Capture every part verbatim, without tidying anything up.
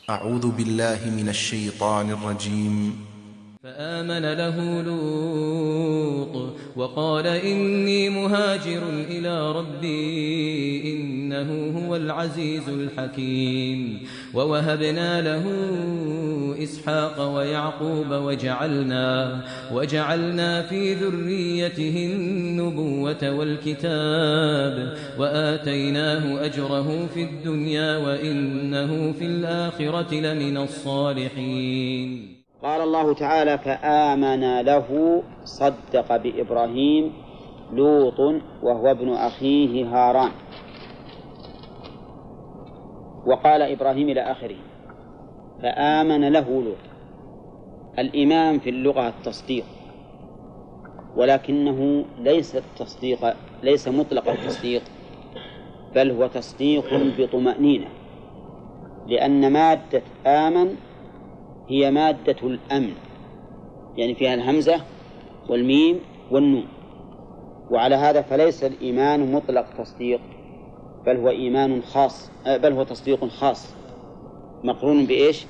أعوذ بالله من الشيطان الرجيم. فآمن له لوط وقال إني مهاجر إلى ربي إنه هو العزيز الحكيم. ووهبنا له إسحاق ويعقوب وجعلنا, وجعلنا في ذريته النبوة والكتاب وآتيناه أجره في الدنيا وإنه في الآخرة لمن الصالحين. قال الله تعالى فآمن له صدق بإبراهيم لوط وهو ابن أخيه هاران. وقال إبراهيم إلى آخره فآمن له لوط. الإيمان في اللغة التصديق، ولكنه ليس التصديق ليس مطلق التصديق، بل هو تصديق بطمأنينة، لأن مادة آمن هي مادة الأمن، يعني فيها الهمزة والميم والنون. وعلى هذا فليس الإيمان مطلق تصديق، بل هو إيمان خاص، بل هو تصديق خاص مقرون بإيش؟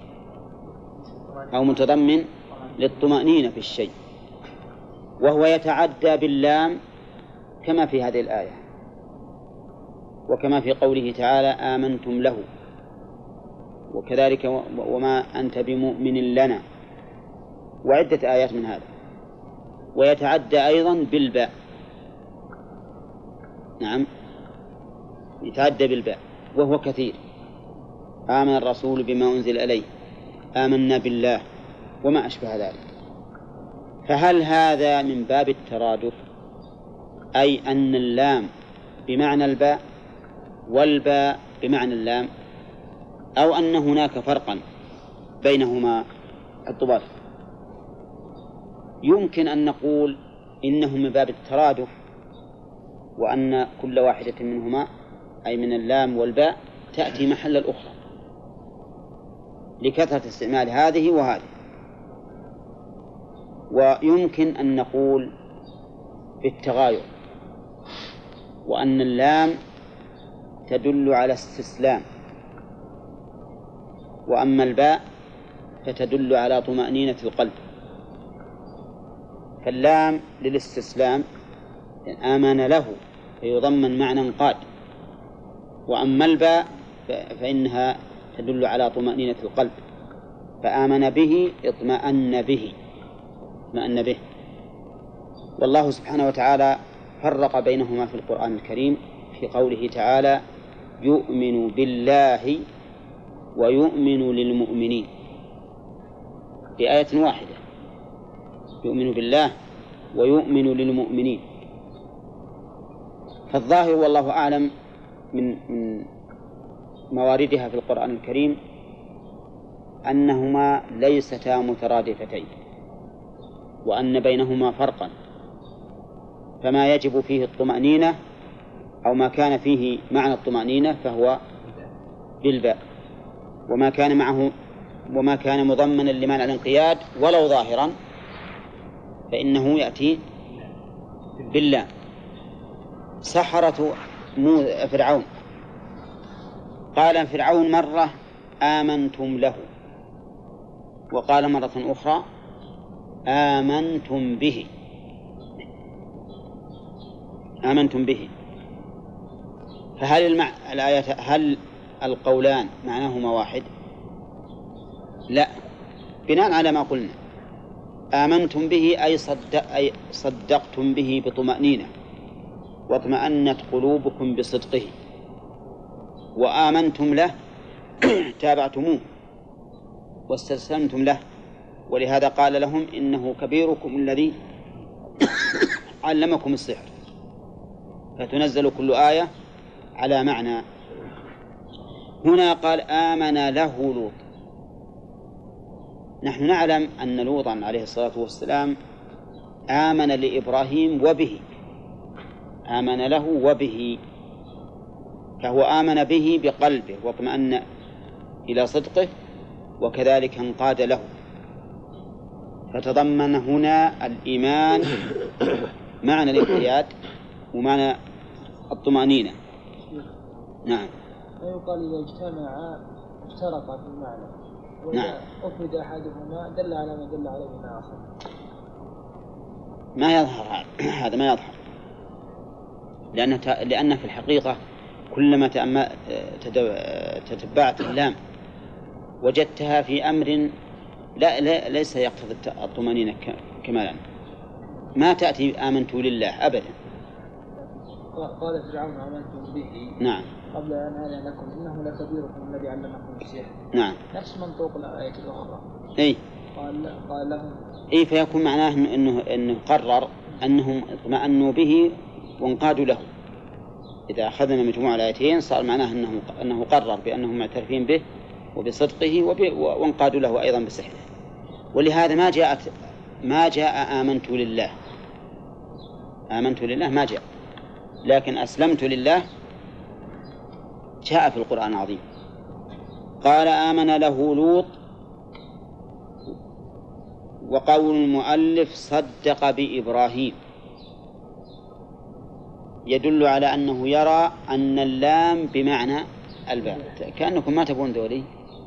أو متضمن للطمأنينة في الشيء، وهو يتعدى باللام كما في هذه الآية، وكما في قوله تعالى آمنتم له، وكذلك وما أنت بمؤمن لنا، وعدة آيات من هذا. ويتعدى أيضا بالباء، نعم يتعدى بالباء وهو كثير. آمن الرسول بما أنزل إليه، آمنا بالله، وما أشبه ذلك. فهل هذا من باب الترادف، أي أن اللام بمعنى الباء والباء بمعنى اللام، أو أن هناك فرقا بينهما الضباط؟ يمكن أن نقول إنه من باب الترادف، وأن كل واحدة منهما أي من اللام والباء تأتي محل الأخرى لكثرة استعمال هذه وهذه. ويمكن أن نقول بالتغاير، وأن اللام تدل على استسلام، وأما الباء فتدل على طمأنينة القلب. فاللام للاستسلام آمن له فيضمن معنى قاد، وأما الباء فإنها تدل على طمأنينة القلب، فآمن به اطمأن به اطمأن به. والله سبحانه وتعالى فرق بينهما في القرآن الكريم في قوله تعالى يؤمن بالله ويؤمن للمؤمنين، بآية واحدة، يؤمن بالله ويؤمن للمؤمنين. فالظاهر والله أعلم من من مواردها في القرآن الكريم أنهما ليستا مترادفتين، وأن بينهما فرقا، فما يجب فيه الطمأنينة أو ما كان فيه معنى الطمأنينة فهو بالباء، وما كان معه وما كان مضمنا لمعنى الانقياد ولو ظاهرا فإنه يأتي بالله. سحرة فرعون، قال فرعون مرة آمنتم له، وقال مرة أخرى آمنتم به آمنتم به فهل المع... الآية هل القولان معناهما واحد؟ لا، بناء على ما قلنا آمنتم به أي, صدق أي صدقتم به بطمأنينة واطمأنت قلوبكم بصدقه، وآمنتم له تابعتموه واستسلمتم له، ولهذا قال لهم إنه كبيركم الذي علمكم السحر، فتنزل كل آية على معنى. هنا قال آمن له لوط. نحن نعلم أن لوطا عليه الصلاة والسلام آمن لإبراهيم وبه، آمن له وبه، فهو آمن به بقلبه واطمأن إلى صدقه، وكذلك انقاد له، فتضمن هنا الإيمان معنى الانقياد ومعنى الطمأنينة. نعم. ويقال إذا اجتمع افترقا في المعنى، وإذا نعم. أفرد أحدهما دل على ما دل عليه الآخر. ما يظهر هذا، ما يظهر، لأن لأن في الحقيقة كلما تتبعت اللام وجدتها في أمر لا, لا ليس يقتضي الطمأنينة كمالا، ما تأتي آمنت لله أبدا. قال فرعون آمنتم به نعم قبل أن أذن لكم إنه لكبيركم الذي علمكم السحر. نعم نفس منطوق الآية الأخرى. أي قال قال لهم أي فيكون معناه إنه إنه قرر أنهم اطمأنوا به وانقادوا له. إذا أخذنا مجموع الآيتين صار معناه أنه أنه قرر بأنهم معترفين به وبصدقه وانقادوا له أيضا بسحره. ولهذا ما جاءت ما جاء آمنت لله، آمنت لله ما جاء، لكن أسلمت لله جاء في القرآن العظيم. قال آمن له لوط. وقول المؤلف صدق بإبراهيم يدل على أنه يرى أن اللام بمعنى الباء. كأنكم ما تبون ذولي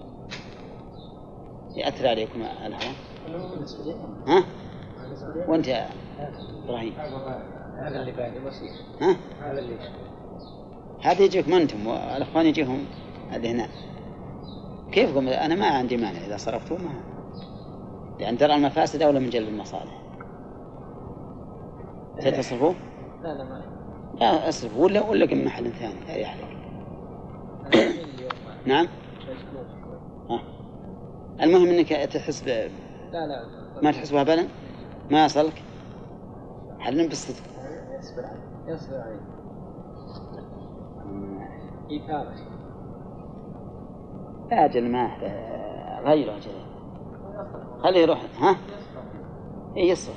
يأثر عليكم الهواء. ها؟ وأنت يا إبراهيم هذا اللي بعد بسيط. ها؟ هذا اللي هذا يجيكم أنتم والأخوان يجيهم هذه هنا. كيفكم؟ أنا ما عندي مانع إذا صرفتوا، ما لأن درء المفاسد أولى من جلب المصالح. ستصرفوا؟ لا لا ما لا أصرف ولا ولا كم محل ثاني أريح لك. نعم. ها. المهم إنك تحس ب... لا لا ما تحس بها بلا ما يصلك حلم بالصدق. يصبر عليه يصبر عليه إيثار. لا أجل ما غيره أجل خليه يروح. ها إيه يصرف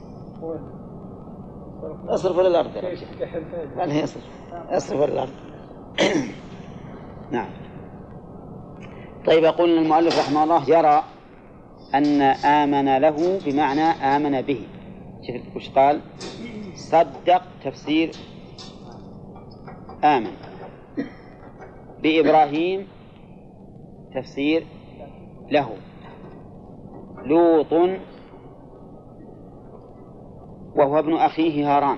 أصرف ولا الأرض ولا يصرف أصرف ولا الأرض. نعم. طيب يقول المؤلف رحمه الله يرى أن آمن له بمعنى آمن به. شوف وش قال؟ صدق تفسير آمن، بإبراهيم تفسير له، لوط وهو ابن أخيه هاران،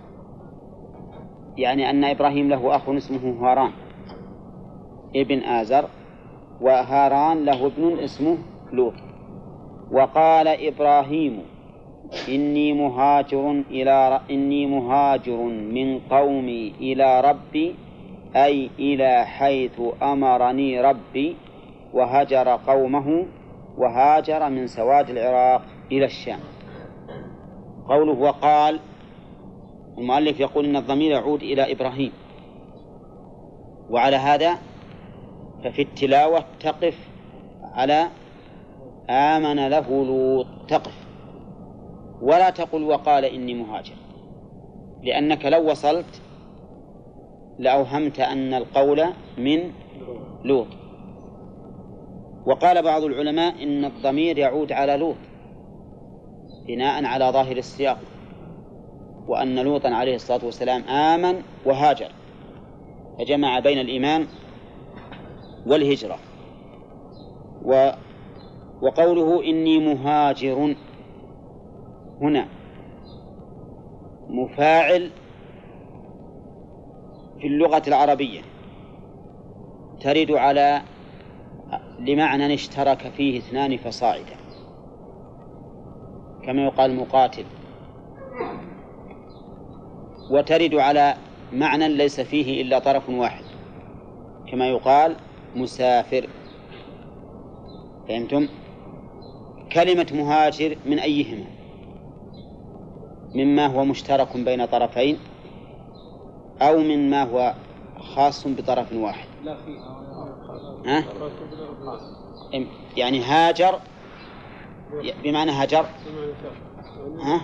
يعني أن إبراهيم له أخ اسمه هاران ابن آزر، وهاران له ابن اسمه لوط. وقال إبراهيم إني مهاجر إلى إني مهاجر من قومي إلى ربي، أي إلى حيث أمرني ربي، وهجر قومه، وهاجر من سواد العراق إلى الشام. قوله وقال، المؤلف يقول إن الضمير يعود إلى إبراهيم، وعلى هذا ففي التلاوة تقف على آمن له لوط، تقف ولا تقل وقال إني مهاجر، لأنك لو وصلت لأوهمت أن القول من لوط. وقال بعض العلماء إن الضمير يعود على لوط بناء على ظاهر السياق، وأن لوطا عليه الصلاة والسلام آمن وهاجر، فجمع بين الإيمان والهجرة. و وقوله إني مهاجر هنا مفاعل في اللغة العربية ترد على لمعنى اشترك فيه اثنان فصاعدا، كما يقال مقاتل، وترد على معنى ليس فيه إلا طرف واحد، كما يقال مسافر. فهمتم؟ كلمة مهاجر من أيهما؟ مما هو مشترك بين طرفين، أو مما هو خاص بطرف واحد؟ ها؟ يعني هاجر بمعنى هاجر، ها؟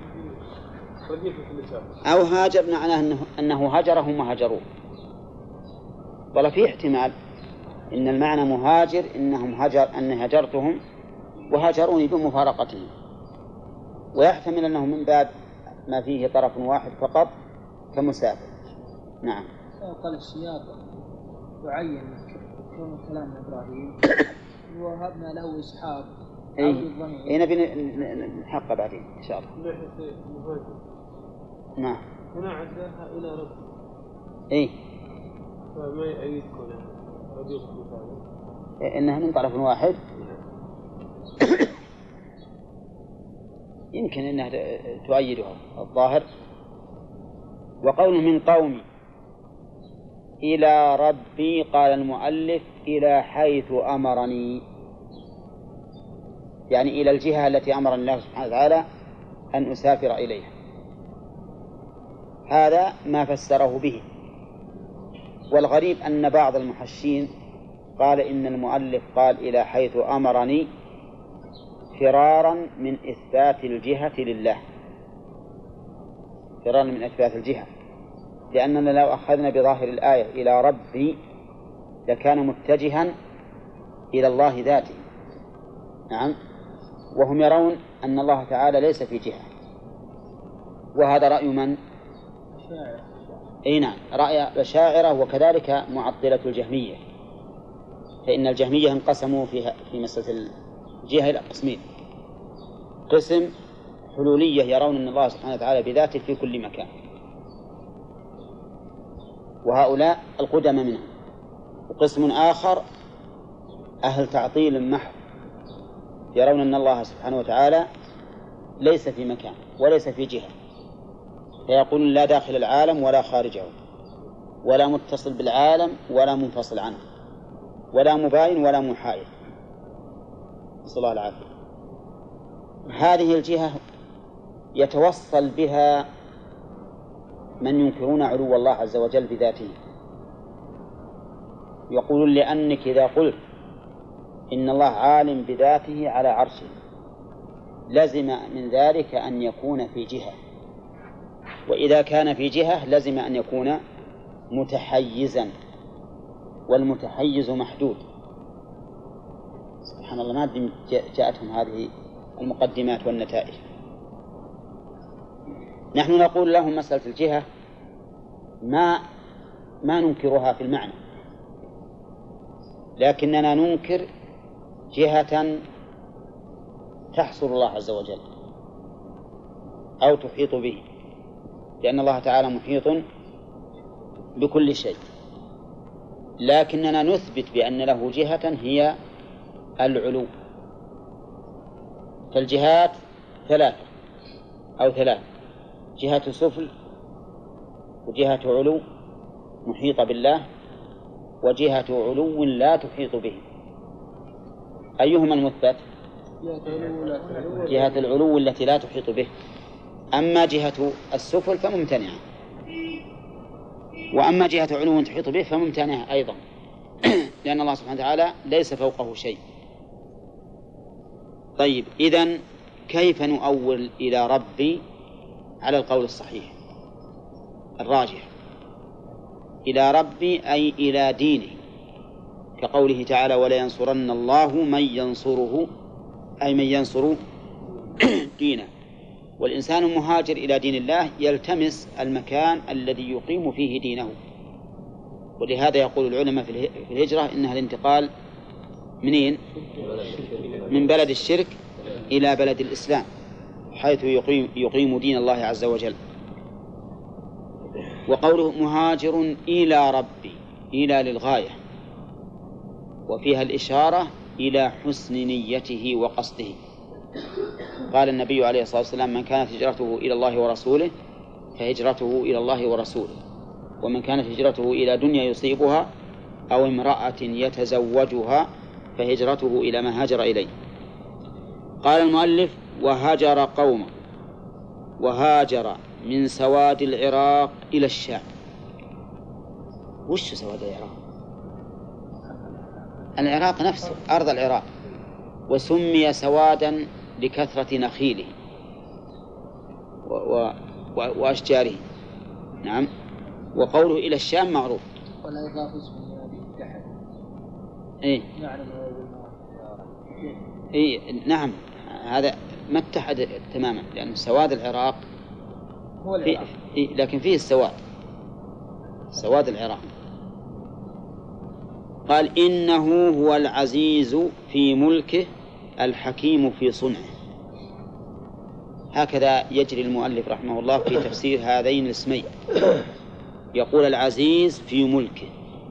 أو هاجر معناه أنه, أنه هجرهم وهجروه. ولا في احتمال إن المعنى مهاجر إنهم هجر أن هجرتهم وهاجروني بمفارقتهم، ويحتمل أنه من باب ما فيه طرف واحد فقط كمسافر. نعم. قال السياق يعين يذكرون كلام إبراهيم ووهبنا له إسحاق. أي نبي نحقق بعدين إن شاء الله. نعم. هنا عداها إلى رب. إيه. فما يذكر ربيع مثلا. إنها من طرف واحد. يمكن أنها تؤيدها الظاهر. وقوله من قومي إلى ربي، قال المؤلف إلى حيث أمرني، يعني إلى الجهة التي أمرني الله سبحانه وتعالى أن أسافر إليها. هذا ما فسره به. والغريب أن بعض المحشين قال إن المؤلف قال إلى حيث أمرني فرارا من إثبات الجهة لله، فرارا من إثبات الجهة، لأننا لو أخذنا بظاهر الآية إلى ربي لكان متجها إلى الله ذاته. نعم. وهم يرون أن الله تعالى ليس في جهة، وهذا رأي من؟ أي نعم، رأي الأشاعرة وكذلك معطلة الجهمية، فإن الجهمية انقسموا في في مسألة الجهة إلى قسمين: قسم حلولية يرون أن الله سبحانه وتعالى بذاته في كل مكان، وهؤلاء القدم منهم. وقسم آخر أهل تعطيل محض يرون أن الله سبحانه وتعالى ليس في مكان وليس في جهة، فيقولون لا داخل العالم ولا خارجه، ولا متصل بالعالم ولا منفصل عنه، ولا مباين ولا محايد، نسأل الله العافية. هذه الجهة يتوصل بها من ينكرون علو الله عز وجل بذاته، يقولون لأنك إذا قلت إن الله عالم بذاته على عرشه لزم من ذلك أن يكون في جهة، وإذا كان في جهة لزم أن يكون متحيزا، والمتحيز محدود. سبحان الله، ما أدري جاءتهم هذه المقدمات والنتائج. نحن نقول لهم مسألة الجهة ما ما ننكرها في المعنى، لكننا ننكر جهة تحصر الله عز وجل أو تحيط به، لأن الله تعالى محيط بكل شيء، لكننا نثبت بأن له جهة هي العلو. فالجهات ثلاثة أو ثلاث: جهة سفل، وجهة علو محيطة بالله، وجهة علو لا تحيط به. أيهما المثبت؟ جهة العلو التي لا تحيط به. أما جهة السفل فممتنعة، وأما جهة علو تحيط به فممتنعة أيضا، لأن الله سبحانه وتعالى ليس فوقه شيء. طيب، إذن كيف نؤول إلى ربي على القول الصحيح الراجح؟ إلى ربي أي إلى دينه، كقوله تعالى: ولا ينصرن الله من ينصره، أي من ينصر دينه. والإنسان المهاجر إلى دين الله يلتمس المكان الذي يقيم فيه دينه، ولهذا يقول العلماء في الهجرة إنها الانتقال منين؟ من بلد الشرك إلى بلد الإسلام، حيث يقيم, يقيم دين الله عز وجل. وقوله مهاجر إلى ربي، إلى للغاية، وفيها الإشارة إلى حسن نيته وقصده. قال النبي عليه الصلاة والسلام: من كانت هجرته إلى الله ورسوله فهجرته إلى الله ورسوله، ومن كانت هجرته إلى دنيا يصيبها أو امرأة يتزوجها فهجرته إلى ما هاجر إليه. قال المؤلف: وهاجر قومه، وهاجر من سواد العراق إلى الشام. وش سواد العراق؟ العراق نفسه، أرض العراق، وسمي سوادا لكثرة نخيله و... و... وأشجاره. نعم. وقوله إلى الشام معروف. ولا يضاف اسمه هذه تحت. إيه. نعلم. إيه نعم، هذا ما اتحد تماما، لأن سواد العراق هو العراق. إيه، لكن فيه السواد، سواد العراق. قال إنه هو العزيز في ملكه الحكيم في صنعه. هكذا يجري المؤلف رحمه الله في تفسير هذين الاسمين، يقول العزيز في ملكه،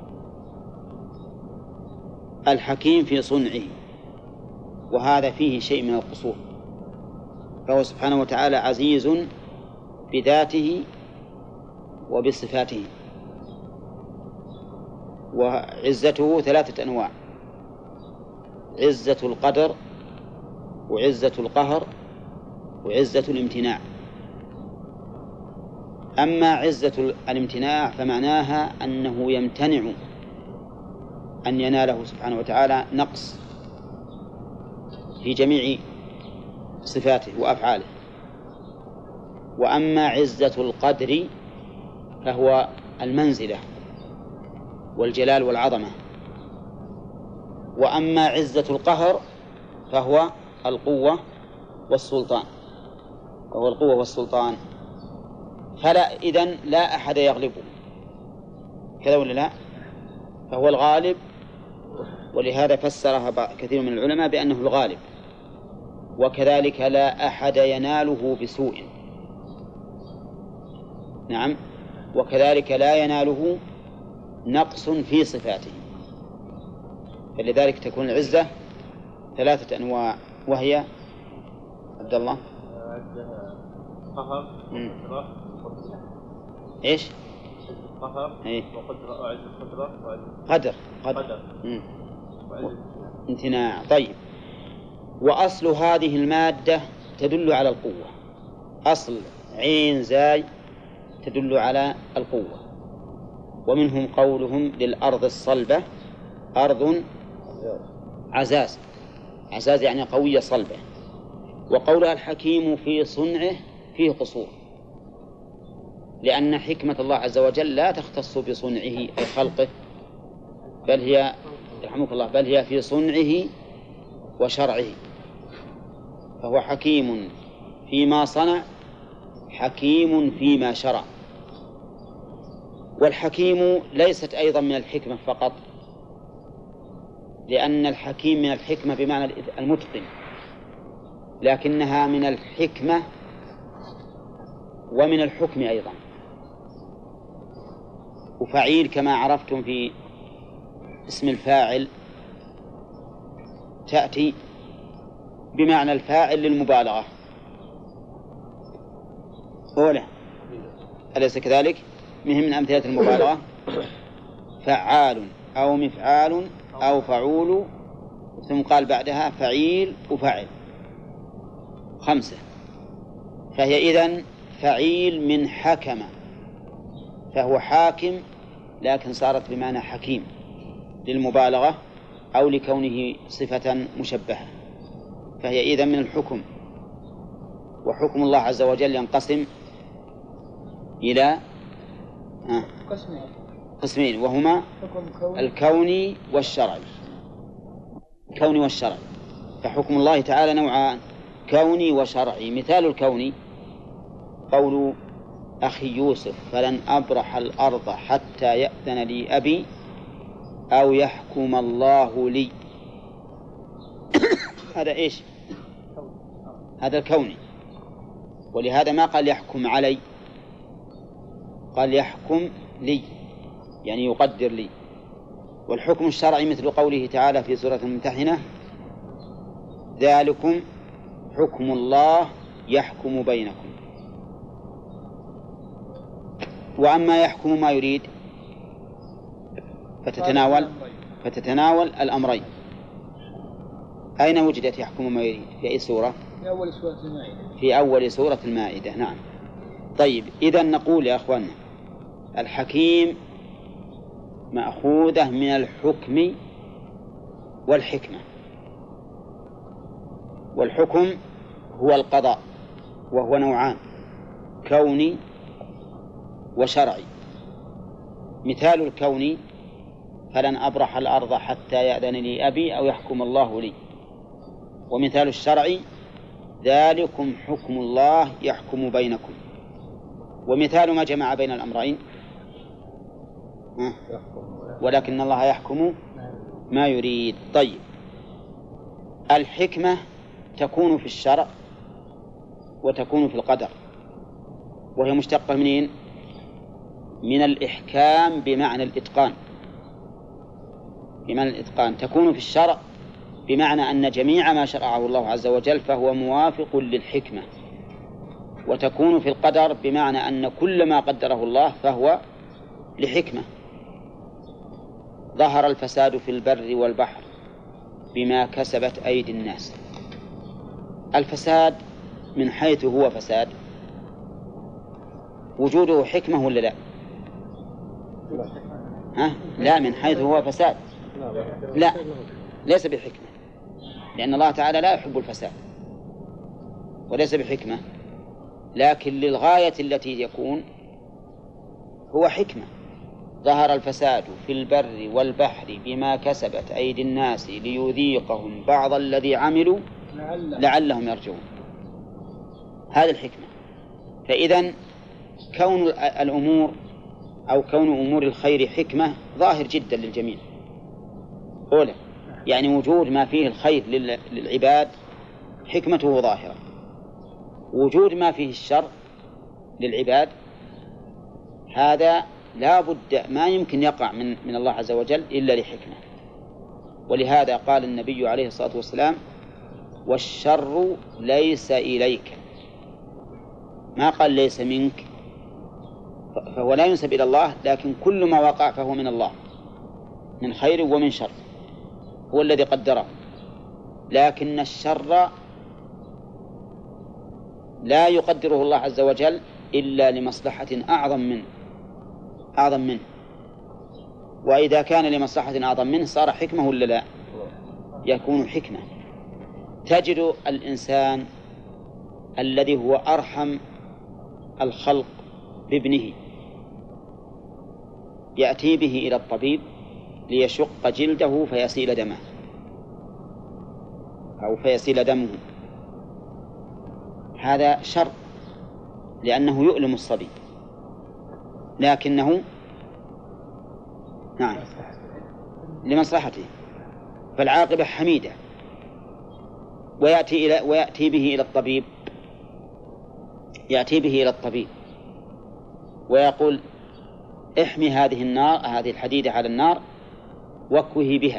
الحكيم في صنعه، وهذا فيه شيء من القصور، فهو سبحانه وتعالى عزيز بذاته وبصفاته، وعزته ثلاثة أنواع: عزة القدر، وعزة القهر، وعزة الامتناع. أما عزة الامتناع فمعناها أنه يمتنع أن يناله سبحانه وتعالى نقص في جميع صفاته وأفعاله. وأما عزة القدر فهو المنزلة والجلال والعظمة. وأما عزة القهر فهو القوة والسلطان، وهو القوة والسلطان. فلا إذن لا أحد يغلبه، كذا ولا لا؟ فهو الغالب، ولهذا فسرها كثير من العلماء بأنه الغالب. وكذلك لا أحد يناله بسوء، نعم، وكذلك لا يناله نقص في صفاته. فلذلك تكون العزة ثلاثة أنواع، وهي عبد الله قهر وقدرة وقدرة. إيش؟ قهر إيه؟ وقدرة، وعزة قدرة وعزة قدر قدر, قدر. وعزة امتناع. طيب، وأصل هذه المادة تدل على القوة، أصل عين زاي تدل على القوة. ومنهم قولهم للأرض الصلبة أرض عزاز، عزاز يعني قوية صلبة. وقولها الحكيم في صنعه فيه قصور، لأن حكمة الله عز وجل لا تختص بصنعه أي خلقه، بل هي رحمك الله بل هي في صنعه وشرعه. فهو حكيم فيما صنع، حكيم فيما شرع. والحكيم ليست أيضا من الحكمة فقط، لأن الحكيم من الحكمة بمعنى المتقن، لكنها من الحكمة ومن الحكم أيضا. وفعيل كما عرفتم في اسم الفاعل تأتي بمعنى الفاعل للمبالغة، أولا أليس كذلك؟ مهم من أمثلة المبالغة فعال أو مفعال أو فعول، ثم قال بعدها فعيل وفعل، خمسة. فهي إذن فعيل من حكم، فهو حاكم لكن صارت بمعنى حكيم للمبالغة أو لكونه صفة مشبهة. فهي إذن من الحكم. وحكم الله عز وجل ينقسم إلى آه قسمين، وهما الكوني والشرعي. الكوني والشرعي، فحكم الله تعالى نوعان: كوني وشرعي. مثال الكوني قول أخي يوسف: فلن أبرح الأرض حتى يأذن لي أبي أو يحكم الله لي. هذا إيش؟ هذا الكوني. ولهذا ما قال يحكم علي، قال يحكم لي، يعني يقدر لي. والحكم الشرعي مثل قوله تعالى في سورة الممتحنة: ذلكم حكم الله يحكم بينكم. وأما يحكم ما يريد فتتناول فتتناول الأمرين. أين وجدت يحكم ما يريد؟ في أي سورة؟ في أول سورة المائدة. في أول سورة المائدة، نعم. طيب، إذن نقول يا أخوانا الحكيم مأخوذة من الحكم والحكمة. والحكم هو القضاء، وهو نوعان: كوني وشرعي. مثال الكوني: فلن أبرح الأرض حتى يأذن لي أبي أو يحكم الله لي. ومثال الشرعي: ذلكم حكم الله يحكم بينكم. ومثال ما جمع بين الأمرين: ولكن الله يحكم ما يريد. طيب، الحكمة تكون في الشرع وتكون في القدر، وهي مشتقة منين؟ من الإحكام بمعنى الإتقان. بمعنى الإتقان تكون في الشرع بمعنى أن جميع ما شرعه الله عز وجل فهو موافق للحكمة، وتكون في القدر بمعنى أن كل ما قدره الله فهو لحكمة. ظهر الفساد في البر والبحر بما كسبت أيدي الناس. الفساد من حيث هو فساد وجوده حكمة ولا لا؟ ها؟ لا، من حيث هو فساد لا، ليس بحكمة، لأن الله تعالى لا يحب الفساد وليس بحكمة، لكن للغاية التي يكون هو حكمة. ظهر الفساد في البر والبحر بما كسبت أيدي الناس ليذيقهم بعض الذي عملوا لعلهم يرجعون. هذه الحكمة. فإذن كون الأمور أو كون أمور الخير حكمة ظاهر جدا للجميع. أولا يعني وجود ما فيه الخير للعباد حكمته ظاهرة، وجود ما فيه الشر للعباد هذا لا بد ما يمكن يقع من, من الله عز وجل إلا لحكمة. ولهذا قال النبي عليه الصلاة والسلام: والشر ليس إليك، ما قال ليس منك، فهو لا ينسب إلى الله، لكن كل ما وقع فهو من الله من خير ومن شر، هو الذي قدره. لكن الشر لا يقدره الله عز وجل إلا لمصلحة أعظم منه أعظم منه وإذا كان لمصلحة أعظم منه صار حكمة ولا لا؟ يكون حكمة. تجد الإنسان الذي هو أرحم الخلق بابنه يأتي به إلى الطبيب ليشق جلده فيسيل دمه أو فيسيل دمه، هذا شر لأنه يؤلم الصبي، لكنه نعم لمصلحته، فالعاقبة حميدة. ويأتي إلى ويأتي به إلى الطبيب يأتي به إلى الطبيب ويقول: احمي هذه النار هذه الحديدة على النار واكوه بها.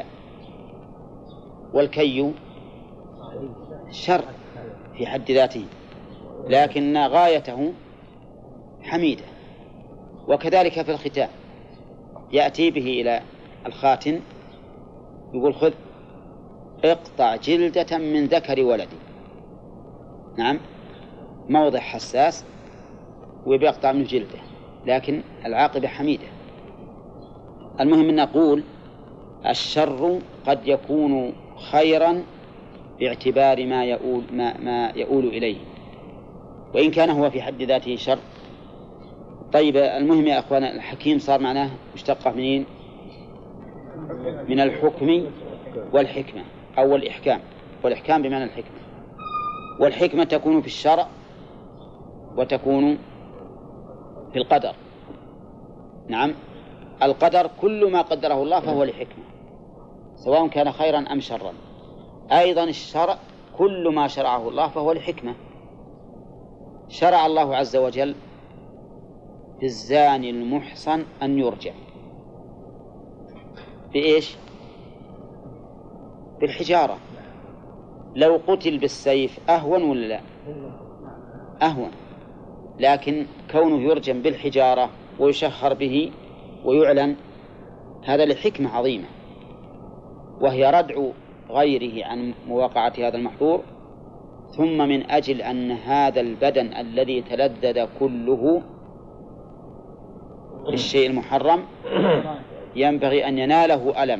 والكي شر في حد ذاته، لكن غايته حميدة. وكذلك في الختان يأتي به إلى الخاتن يقول: خذ اقطع جلدة من ذكر ولدي. نعم، موضع حساس ويقطع من جلده، لكن العاقبة حميدة. المهم أن نقول الشر قد يكون خيرا باعتبار ما يؤول, ما, ما يؤول إليه، وإن كان هو في حد ذاته شر. طيب، المهم يا أخوان، الحكيم صار معناه مشتقة منين؟ من الحكم والحكمة أو الإحكام، والإحكام بمعنى الحكمة. والحكمة تكون في الشرع وتكون في القدر. نعم، القدر كل ما قدره الله فهو لحكمة سواء كان خيرا أم شرا. أيضا الشرع كل ما شرعه الله فهو لحكمة. شرع الله عز وجل في الزاني المحصن أن يرجع بإيش؟ بالحجارة. لو قتل بالسيف أهون ولا لا؟ أهون، لكن كونه يرجم بالحجارة ويشخر به ويعلن هذا لحكمة عظيمة، وهي ردع غيره عن مواقعة هذا المحظور، ثم من أجل أن هذا البدن الذي تلذذ كله بالشيء المحرم ينبغي أن يناله ألم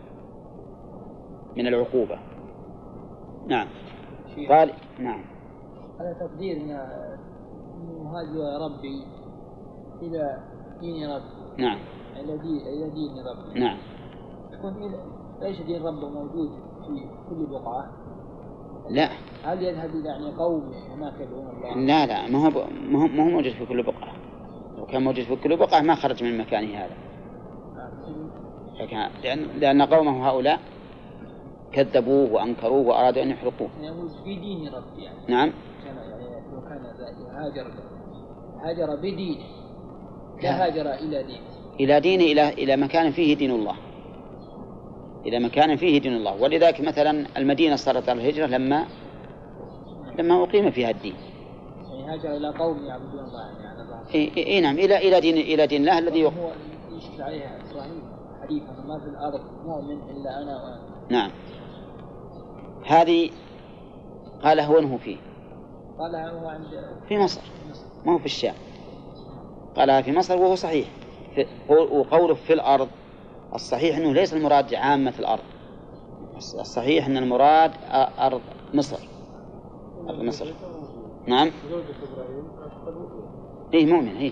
من العقوبة. نعم. قال نعم. هذا تقدير مهاجر يا ربي إلى دين ربي. نعم. إلى دين إلى دين ربي. نعم. يكون ليش دين ربه موجود في كل بقعة؟ لا. هل يذهب يعني قوم هناك يدعون الله؟ لا لا، ما هو ما هو موجود في كل بقعة. لو كان موجود في كل بقعة ما خرج من مكانه هذا. لأن, لأن قومه هؤلاء كذبوه وأنكروه وأرادوا أن يحرقوه. يقول في دين ربي يعني. نعم. كان يعني لو كان هاجر هاجر بدينه لا هاجر إلى دينه. إلى دين إلى إلى مكان فيه دين الله. إلى مكان فيه دين الله. ولذلك مثلا المدينة صارت على الهجرة لما لما أقيم فيها الدين. يعني هاجر إلى قوم يعبدون الله يعني الله. إيه إيه نعم إلى إلى دين إلى دين الله الذي هو يشكل عليها إبراهيم حديثا ما في الأرض مؤمن إلا أنا وأنا. نعم. هذه قال هو فيه. قال هو عند في مصر ما هو في الشام. قالها في مصر وهو صحيح. وقوله في الأرض الصحيح أنه ليس المراد عامة الأرض. الصحيح أن المراد أرض مصر. أرض مصر. نعم. إيه مؤمن إيه.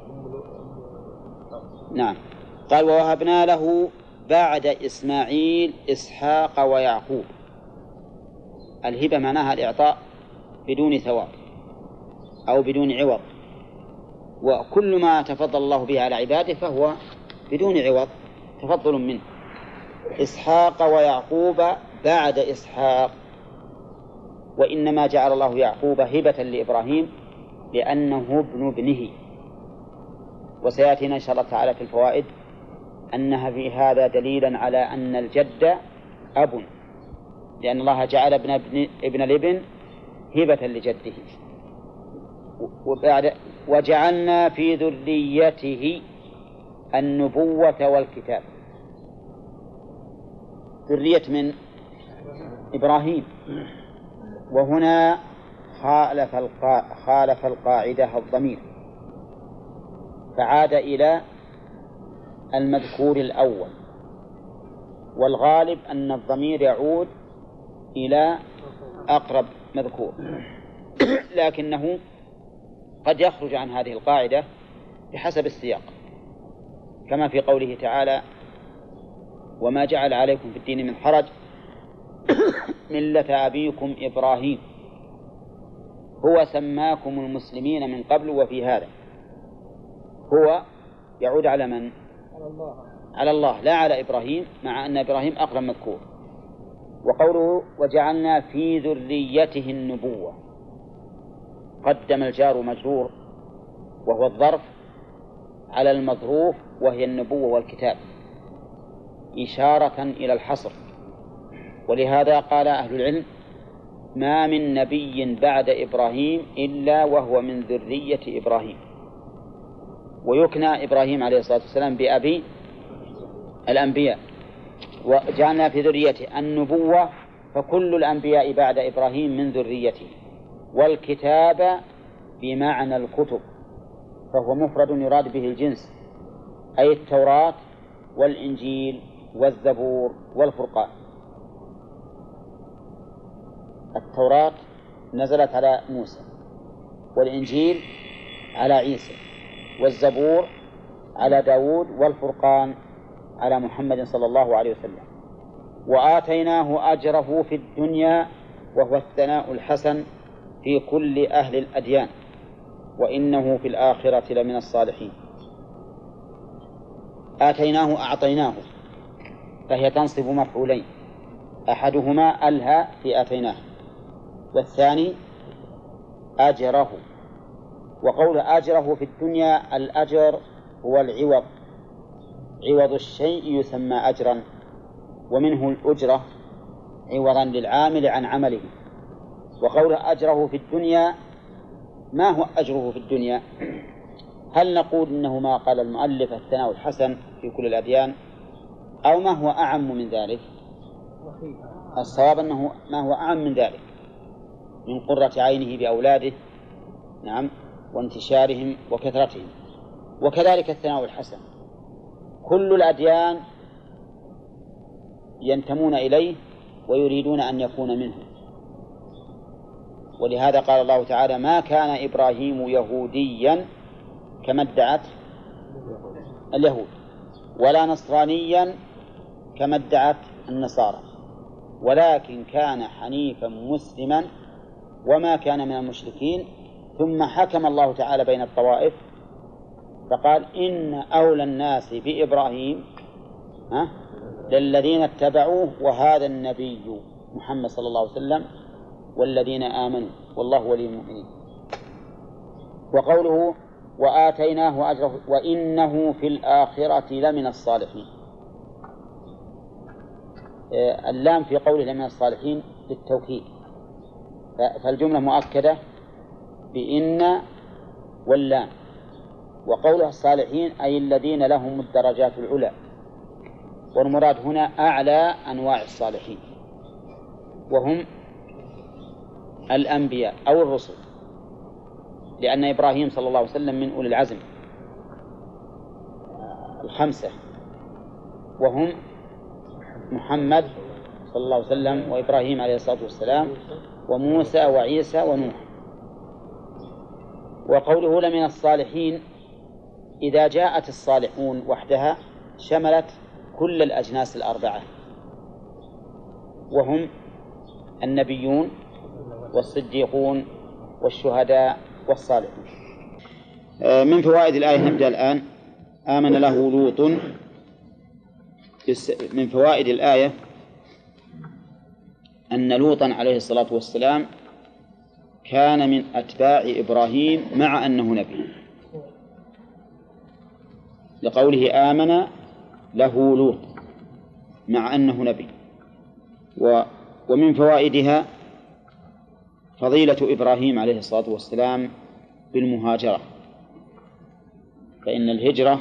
نعم. قال ووهبنا له بعد إسماعيل إسحاق ويعقوب. الهبة معناها الإعطاء بدون ثواب أو بدون عوض، وكل ما تفضل الله به على عباده فهو بدون عوض تفضل منه. إسحاق ويعقوب بعد إسحاق، وإنما جعل الله يعقوب هبة لإبراهيم لأنه ابن ابنه. وسيأتينا إن شاء الله تعالى في الفوائد أنها في هذا دليلا على أن الجد أب، لأن الله جعل ابن, ابن, ابن الابن هبة لجده. وبعد وجعلنا في ذريته النبوة والكتاب. ذرية من إبراهيم، وهنا خالف القا... خالف القاعدة الضمير فعاد إلى المذكور الأول، والغالب أن الضمير يعود إلى أقرب مذكور، لكنه قد يخرج عن هذه القاعدة بحسب السياق، كما في قوله تعالى وما جعل عليكم في الدين من حرج ملة أبيكم إبراهيم هو سماكم المسلمين من قبل وفي هذا. هو يعود على من؟ على الله. على الله لا على إبراهيم، مع أن إبراهيم أقرب مذكور. وقوله وجعلنا في ذريته النبوة قدم الجار مجرور وهو الظرف على المظروف وهي النبوة والكتاب إشارة إلى الحصر. ولهذا قال أهل العلم ما من نبي بعد إبراهيم إلا وهو من ذرية إبراهيم. ويكنى إبراهيم عليه الصلاة والسلام بأبي الأنبياء. وجعلنا في ذريته النبوة فكل الأنبياء بعد إبراهيم من ذريته، والكتاب بمعنى الكتب فهو مفرد يراد به الجنس، أي التوراة والإنجيل والزبور والفرقان. التوراة نزلت على موسى، والإنجيل على عيسى، والزبور على داود، والفرقان على محمد صلى الله عليه وسلم. وآتيناه أجره في الدنيا وهو الثناء الحسن في كل أهل الأديان وإنه في الآخرة لمن الصالحين. آتيناه أعطيناه فهي تنصب مفعولين، أحدهما ألها في آتيناه، والثاني أجره. وقول أجره في الدنيا الأجر هو العوض، عوض الشيء يسمى أجرا، ومنه الأجرة عوضا للعامل عن عمله. وقول أجره في الدنيا ما هو أجره في الدنيا؟ هل نقول إنه ما قال المؤلف الثناء الحسن في كل الأديان، أو ما هو أعم من ذلك؟ الصواب أنه ما هو أعم من ذلك من قرة عينه بأولاده، نعم، وانتشارهم وكثرتهم. وكذلك الثناء الحسن كل الأديان ينتمون إليه ويريدون أن يكون منه. ولهذا قال الله تعالى ما كان إبراهيم يهوديا كما ادعت اليهود، ولا نصرانيا كما ادعت النصارى، ولكن كان حنيفا مسلما وما كان من المشركين. ثم حكم الله تعالى بين الطوائف فقال إن أولى الناس بإبراهيم ها؟ للذين اتبعوه وهذا النبي محمد صلى الله عليه وسلم والذين آمنوا والله ولي المؤمنين. وقوله وآتيناه أجره وإنه في الآخرة لمن الصالحين، اللام في قوله لمن الصالحين للتوكيد، فالجملة مؤكدة بإن واللام. وقولها الصالحين أي الذين لهم الدرجات العلى، والمراد هنا أعلى أنواع الصالحين وهم الأنبياء أو الرسل، لأن إبراهيم صلى الله عليه وسلم من أولي العزم الخمسة، وهم محمد صلى الله عليه وسلم وإبراهيم عليه الصلاة والسلام وموسى وعيسى ونوح. وقوله لمن الصالحين إذا جاءت الصالحون وحدها شملت كل الأجناس الأربعة، وهم النبيون والصديقون والشهداء والصالحون. من فوائد الآية نبدأ الآن. آمن له لوط. من فوائد الآية أن لوطا عليه الصلاة والسلام كان من أتباع إبراهيم مع أنه نبي، لقوله آمن له لوط مع أنه نبي. ومن فوائدها فضيلة إبراهيم عليه الصلاة والسلام بالمهاجرة، فإن الهجرة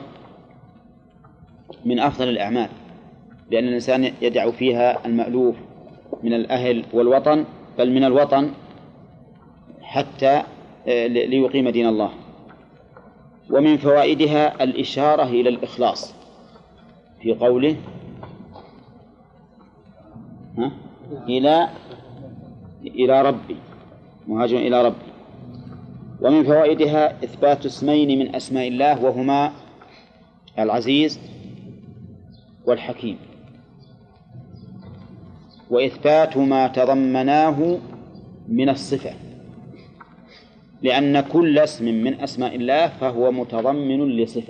من أفضل الأعمال، لأن الإنسان يدع فيها المألوف من الأهل والوطن، بل من الوطن حتى ليقيم دين الله. ومن فوائدها الإشارة إلى الإخلاص في قوله ها؟ إلى إلى ربي مهاجر إلى ربي. ومن فوائدها إثبات اسمين من أسماء الله وهما العزيز والحكيم، وإثبات ما تضمناه من الصفة، لأن كل اسم من أسماء الله فهو متضمن لصفة،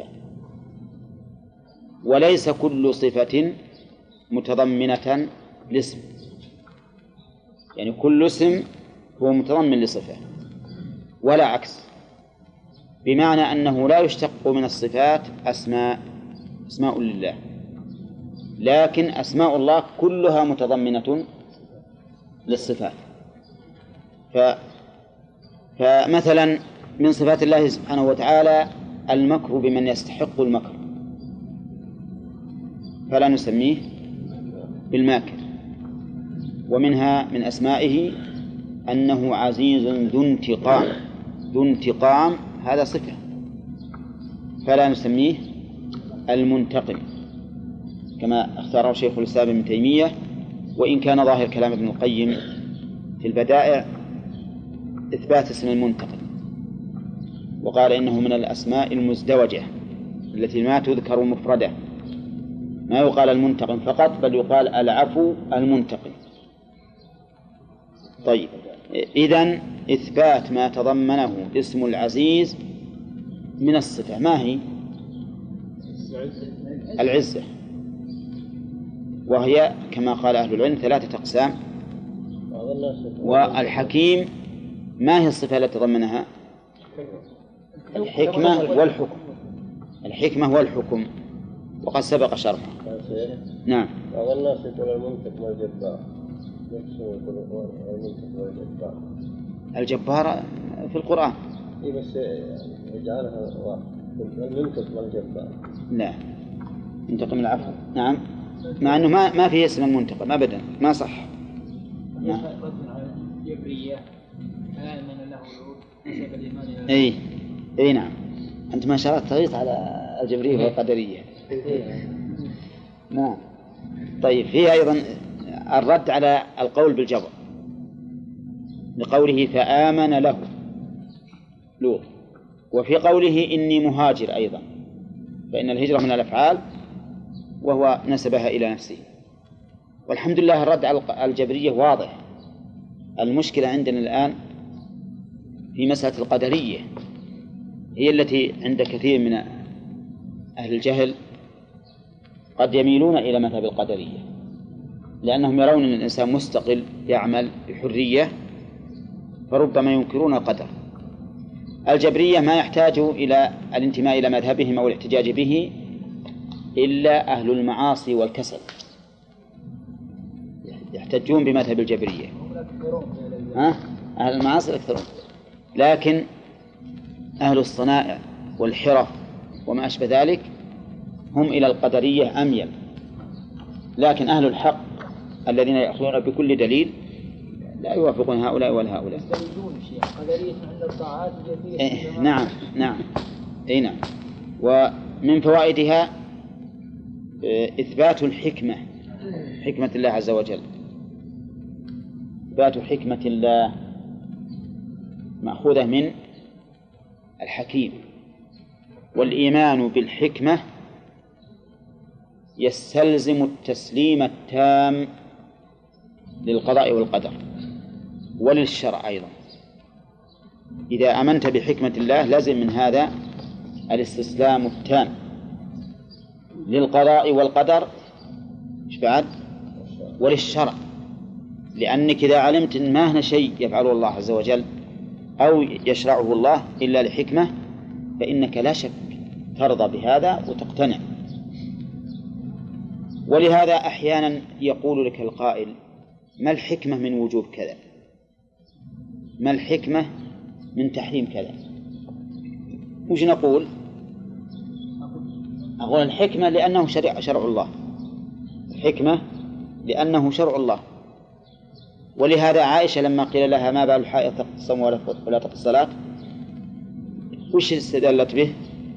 وليس كل صفة متضمنة لاسم، يعني كل اسم هو متضمن لصفة ولا عكس، بمعنى أنه لا يشتق من الصفات أسماء أسماء لله، لكن أسماء الله كلها متضمنة للصفات. ف فمثلا من صفات الله سبحانه وتعالى المكر بمن يستحق المكر، فلا نسميه بالماكر. ومنها من أسمائه أنه عزيز ذو انتقام، ذو انتقام هذا صفة، فلا نسميه المنتقم كما اختاره شيخ الإسلام ابن تيمية، وإن كان ظاهر كلام ابن القيم في البدائع إثبات اسم المنتقم، وقال إنه من الأسماء المزدوجة التي ما تذكر مفردة، ما يقال المنتقم فقط بل يقال العفو المنتقم. طيب، إذن إثبات ما تضمنه اسم العزيز من الصفة ما هي؟ العزة، وهي كما قال أهل العلم ثلاثة أقسام. والحكيم ما هي الصفة التي تضمنها؟ الحكمة والحكم، الحكمة والحكم، وقد سبق شرحه. نعم. والله يقول المنتقم والجبار، الجبار في القرآن. إيه بس يجعلها المنتقم والجبار. لا، منتقم العفو. نعم، مع أنه ما ما في اسم المنتقم أبدا، ما صح. نعم. جبرية آمن له لوط نسب الإيمان إلى إيه إيه نعم، أنت ما شاء الله تغيط على الجبرية والقدرية. نعم. طيب، فيه أيضا الرد على القول بالجبر لقوله فآمن له لوط، وفي قوله إني مهاجر أيضا، فإن الهجرة من الأفعال وهو نسبها إلى نفسه. والحمد لله الرد على الجبرية واضح. المشكلة عندنا الآن في مسألة القدرية، هي التي عند كثير من أهل الجهل قد يميلون إلى مذهب القدرية لأنهم يرون أن الإنسان مستقل يعمل بحرية، فربما ينكرون القدر. الجبرية ما يحتاجوا إلى الانتماء إلى مذهبهم أو الاحتجاج به إلا أهل المعاصي والكسل، يحتجون بمذهب الجبرية. ها؟ أهل المعاصي أكثرون، لكن أهل الصنائع والحرف وما أشبه ذلك هم إلى القدرية أميل. لكن أهل الحق الذين يأخذون بكل دليل لا يوافقون هؤلاء ولا هؤلاء. إيه نعم نعم أي نعم. ومن فوائدها إثبات الحكمة، حكمة الله عز وجل، إثبات حكمة الله مأخوذة من الحكيم، والإيمان بالحكمة يستلزم التسليم التام للقضاء والقدر وللشرع أيضا. إذا آمنت بحكمة الله لازم من هذا الاستسلام التام للقضاء والقدر إيش بعد؟ وللشرع، لأنك إذا علمت أن ما هنا شيء يفعله الله عز وجل أو يشرعه الله إلا لحكمة فإنك لا شك ترضى بهذا وتقتنع. ولهذا أحيانا يقول لك القائل: ما الحكمة من وجوب كذا؟ ما الحكمة من تحريم كذا؟ وش نقول؟ أقول الحكمة لأنه شرع, شرع الله، الحكمة لأنه شرع الله. ولهذا عائشة لما قيل لها ما بال الحائض تقضي الصوم ولا تقضي الصلاة، وش استدلت به؟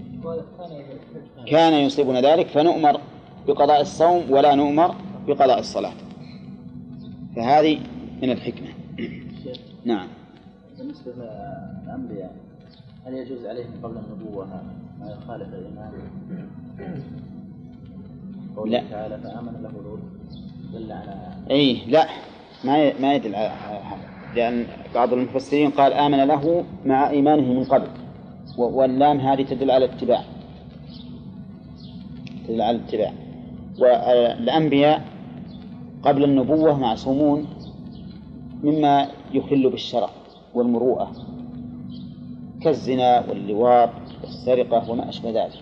كان يصيبنا ذلك فنؤمر بقضاء الصوم ولا نؤمر بقضاء الصلاة، فهذه من الحكمة. نعم. بالنسبة للأنبياء هل يجوز عليهم قبل النبوة ما يخالف الإيمان؟ لا. تعالى فآمن له لوط دل على أي لا، ما ما يدل على هذا، لأن بعض المفسرين قال آمن له مع إيمانه من قبل، واللام هذه تدل على الاتباع، تدل على الاتباع. والأنبياء قبل النبوة معصومون مما يخل بالشرع والمروءة كالزنا واللواط والسرقة وما أشبه ذلك.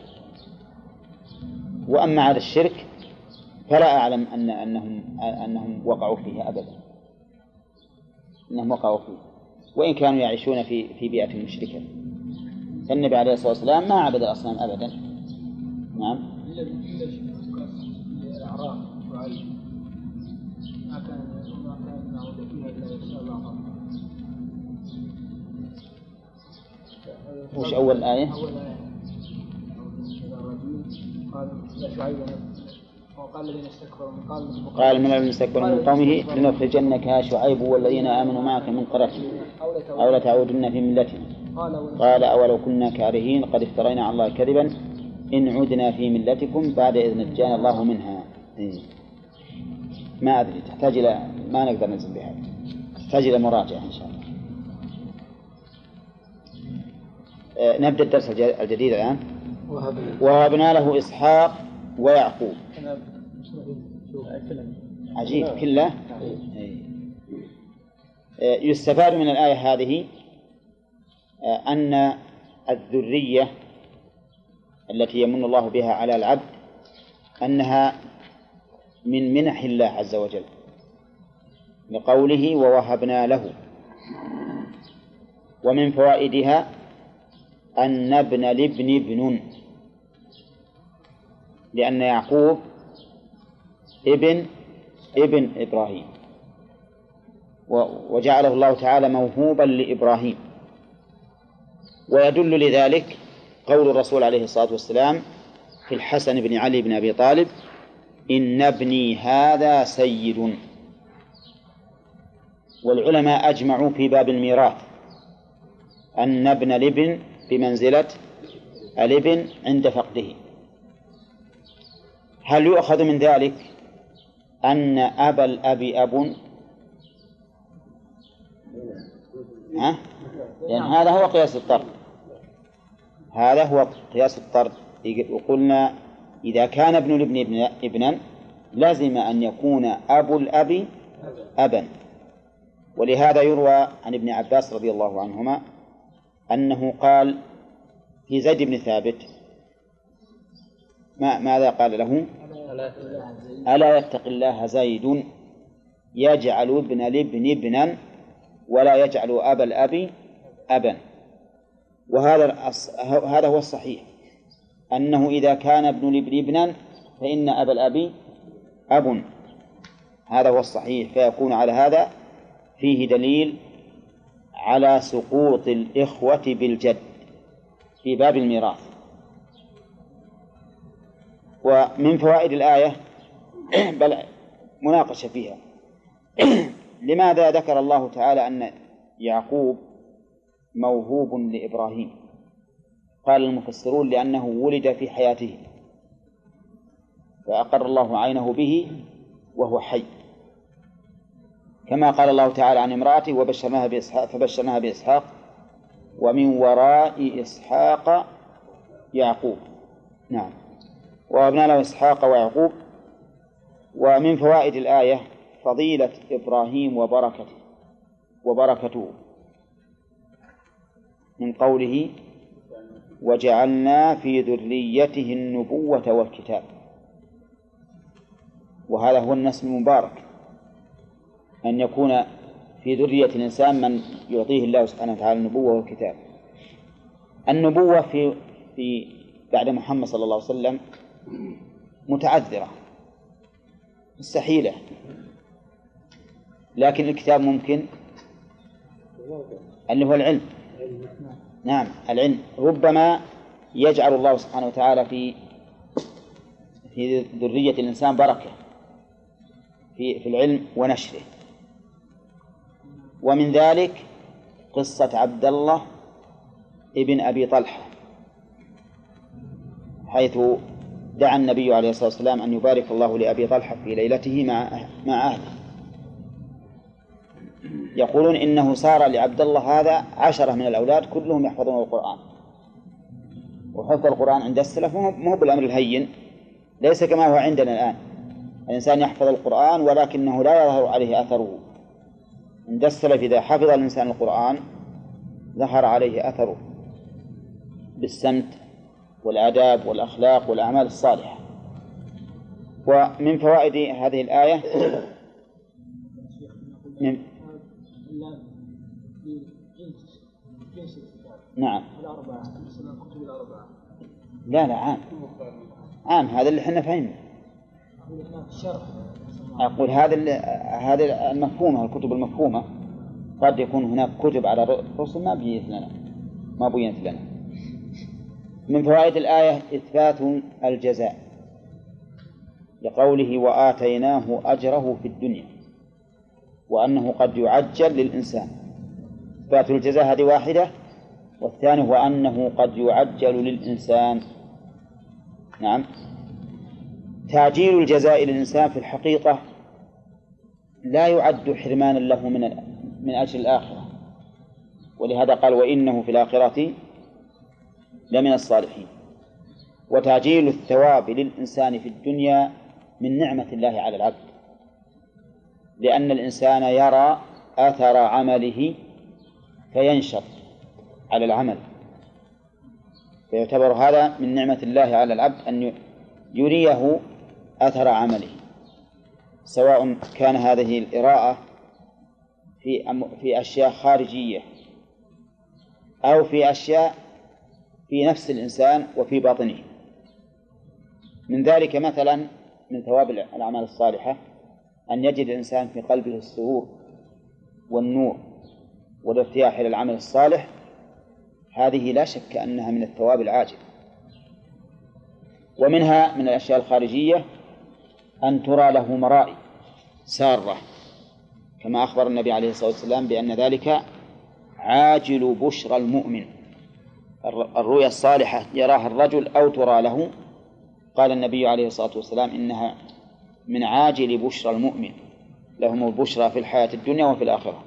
وأما على الشرك فلا أعلم أن أنهم أنهم وقعوا فيه أبدا، أنهم وقعوا فيه وإن كانوا يعيشون في في بيئة مشركة. فالنبي عليه الصلاة والسلام ما عبد الأصنام أبدا. نعم. الأعراف وعيش ما كان ما كان نعود فيها إلا يشاء الله. وش أول آية؟ أول آية قال يا شعيب وقال الذين استكبروا من قومه قال من الذين استكبروا من قومه لنخرجنك يا شعيب والذين آمنوا معك من قريتنا أو لتعودن في ملتنا. قال أولو كنا كارهين قد افترينا على الله كذبا إن عدنا في ملتكم بعد إذ نجانا الله منها. ما أدري، تحتاج إلى ما نقدر ننزل بها، تحتاج إلى مراجعة إن شاء الله. أه نبدأ الدرس الجديد الآن. وهبنا له إسحاق ويعقوب. عجيب كله. يستفاد من الآية هذه أن الذرية التي يمن الله بها على العبد أنها من منح الله عز وجل، لقوله ووهبنا له. ومن فوائدها أن ابن لابن ابن، لأن يعقوب ابن ابن إبراهيم، وجعله الله تعالى موهوبا لإبراهيم. ويدل لذلك قول الرسول عليه الصلاة والسلام في الحسن بن علي بن أبي طالب: إن ابني هذا سيد. والعلماء أجمعوا في باب الميراث أن ابن الابن بمنزلة الابن عند فقده. هل يؤخذ من ذلك أن أبا الأب أب؟ ها؟ لأن هذا هو قياس الطرد، هذا هو قياس الطرد. وقلنا إذا كان ابن الابن ابنا لازم أن يكون أبو الأب أبا. ولهذا يروى عن ابن عباس رضي الله عنهما أنه قال في زيد بن ثابت ما ماذا قال له؟ ألا يتق الله زيد يجعل ابن الابن ابنا ولا يجعل أبا الأب أبا. وهذا هذا هو الصحيح، أنه إذا كان ابن الابن ابنا فإن أبا الأب أب، هذا هو الصحيح. فيكون على هذا فيه دليل على سقوط الإخوة بالجد في باب الميراث. ومن فوائد الآية بل مناقشة فيها لماذا ذكر الله تعالى أن يعقوب موهوب لإبراهيم؟ قال المفسرون لأنه ولد في حياته فأقر الله عينه به وهو حي، كما قال الله تعالى عن امرأته وبشرناها بإسحاق فبشرناها بإسحاق ومن وراء إسحاق يعقوب. نعم، وأبنى له إسحاق ويعقوب. ومن فوائد الآية فضيلة إبراهيم وبركته وبركته من قوله وجعلنا في ذريته النبوة والكتاب، وهذا هو النسب المبارك، أن يكون في ذرية الإنسان من يعطيه الله سبحانه وتعالى النبوة والكتاب. النبوة في في بعد محمد صلى الله عليه وسلم متعذرة مستحيلة، لكن الكتاب ممكن، اللي هو العلم. نعم العلم، ربما يجعل الله سبحانه وتعالى في في ذرية الإنسان بركة في في العلم ونشره. ومن ذلك قصة عبد الله ابن أبي طلحة، حيث دعا النبي عليه الصلاة والسلام أن يبارك الله لأبي طلحة في ليلته مع مع أهله. يقولون إنه صار لعبد الله هذا عشرة من الأولاد كلهم يحفظون القرآن، وحفظ القرآن عند السلف مو بالأمر الهين، ليس كما هو عندنا الآن، الإنسان يحفظ القرآن ولكنه لا يظهر عليه أثره. عند السلف إذا حفظ الإنسان القرآن ظهر عليه أثره بالسمت والآداب والأخلاق والأعمال الصالحة. ومن فوائد هذه الآية من نعم لا لا عام عام هذا اللي احنا فهمنا. أقول هذا هذا المفهومة، الكتب المفهومة قد يكون هناك كتب على الرسل ما بينت لنا ما بينت لنا. من فوائد الآية إثبات الجزاء لقوله وآتيناه أجره في الدنيا، وأنه قد يعجل للإنسان. إثبات الجزاء هذه واحدة، والثاني هو أنه قد يعجل للإنسان. نعم، تعجيل الجزاء للإنسان في الحقيقة لا يعد حرمانا له من من أجل الآخرة، ولهذا قال وإنه في الآخرة لمن الصالحين. وتعجيل الثواب للإنسان في الدنيا من نعمة الله على العبد، لأن الإنسان يرى أثر عمله فينشط على العمل، فيعتبر هذا من نعمة الله على العبد أن يريه أثر عمله، سواء كان هذه الإراءة في في أشياء خارجية أو في أشياء في نفس الإنسان وفي باطنه. من ذلك مثلا من ثواب الأعمال الصالحة أن يجد الإنسان في قلبه السرور والنور والارتياح إلى العمل الصالح، هذه لا شك أنها من الثواب العاجل. ومنها من الأشياء الخارجية أن ترى له مرائي سارة، كما أخبر النبي عليه الصلاة والسلام بأن ذلك عاجل بشرى المؤمن. الرؤيا الصالحة يراها الرجل أو ترى له، قال النبي عليه الصلاة والسلام إنها من عاجل بشرى المؤمن، لهم البشرى في الحياة الدنيا وفي الآخرة.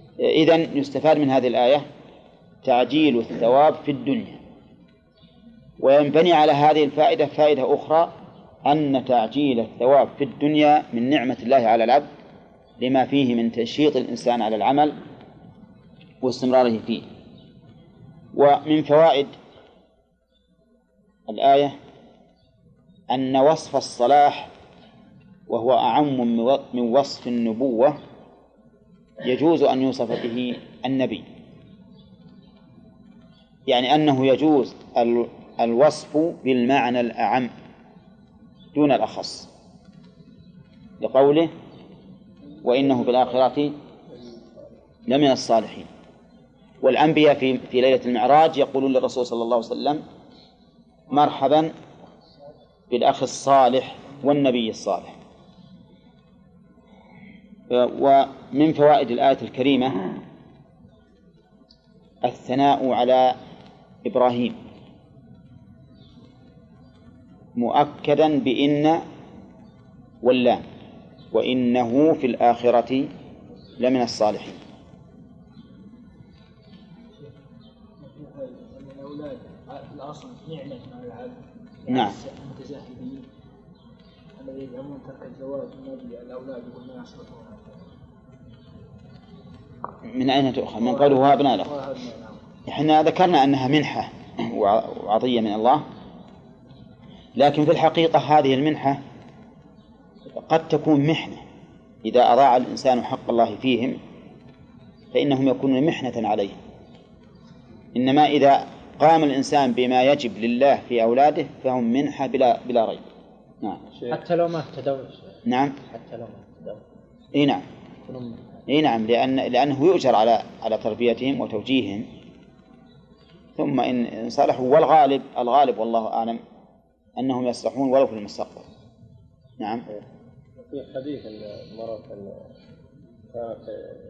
إذن يستفاد من هذه الآية تعجيل الثواب في الدنيا، وينبني على هذه الفائدة فائدة أخرى، أن تعجيل الثواب في الدنيا من نعمة الله على العبد لما فيه من تنشيط الإنسان على العمل واستمراره فيه. ومن فوائد الآية أن وصف الصلاح وهو أعم من وصف النبوة يجوز أن يوصف به النبي، يعني أنه يجوز الوصف بالمعنى الأعم دون الأخص، لقوله وإنه في الآخرة لمن الصالحين. والأنبياء في في ليلة المعراج يقولون للرسول صلى الله عليه وسلم مرحبا بالأخ الصالح والنبي الصالح. ومن فوائد الآية الكريمة الثناء على إبراهيم مؤكدا بإن واللام، وإنه في الآخرة لمن الصالحين. الأولاد الأصل نعمة على العبد. نعم. المتزاهدين الذين يزعمون ترك الزواج من أجل الأولاد وهم يصلحون. من أين تؤخذ؟ من قوله وهبنا له. إحنا ذكرنا أنها منحة وعطية من الله، لكن في الحقيقة هذه المنحة قد تكون محنة إذا أضاع الإنسان حق الله فيهم فإنهم يكونون محنة عليه. إنما إذا قام الإنسان بما يجب لله في أولاده فهم منحة بلا بلا ريب. نعم. حتى لو ما اهتدوا. نعم. حتى لو ما اهتدوا. إيه نعم. إيه نعم، لأن لأنه يؤجر على على تربيتهم وتوجيههم، ثم إن صلحوا، والغالب الغالب والله أعلم أنهم يصلحون ولو في المستقبل. نعم. في حديث المرأة كانت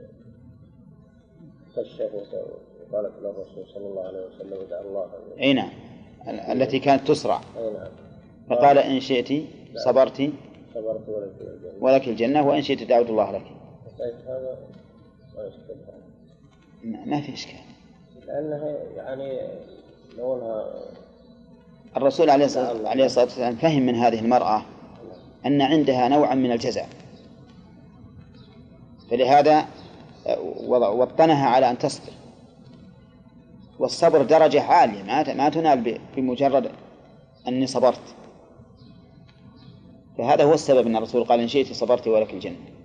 كشفت وقالت للرسول صلى الله عليه وسلم ادعى الله. أي نعم، التي كانت تسرع. أي نعم. فقال إن شئت صبرت صبرت ولك الجنة. ولك الجنة وإن شئت دعوت الله لك. هذا ما يشكل. ما في إشكال. لأنها يعني لونها. الرسول عليه الصلاة والسلام فهم من هذه المرأة أن عندها نوعا من الجزع، فلهذا وطنها على أن تصبر، والصبر درجة عالية ما تنال بمجرد أني صبرت. فهذا هو السبب أن الرسول قال إن شئت صبرت ولك الجنة.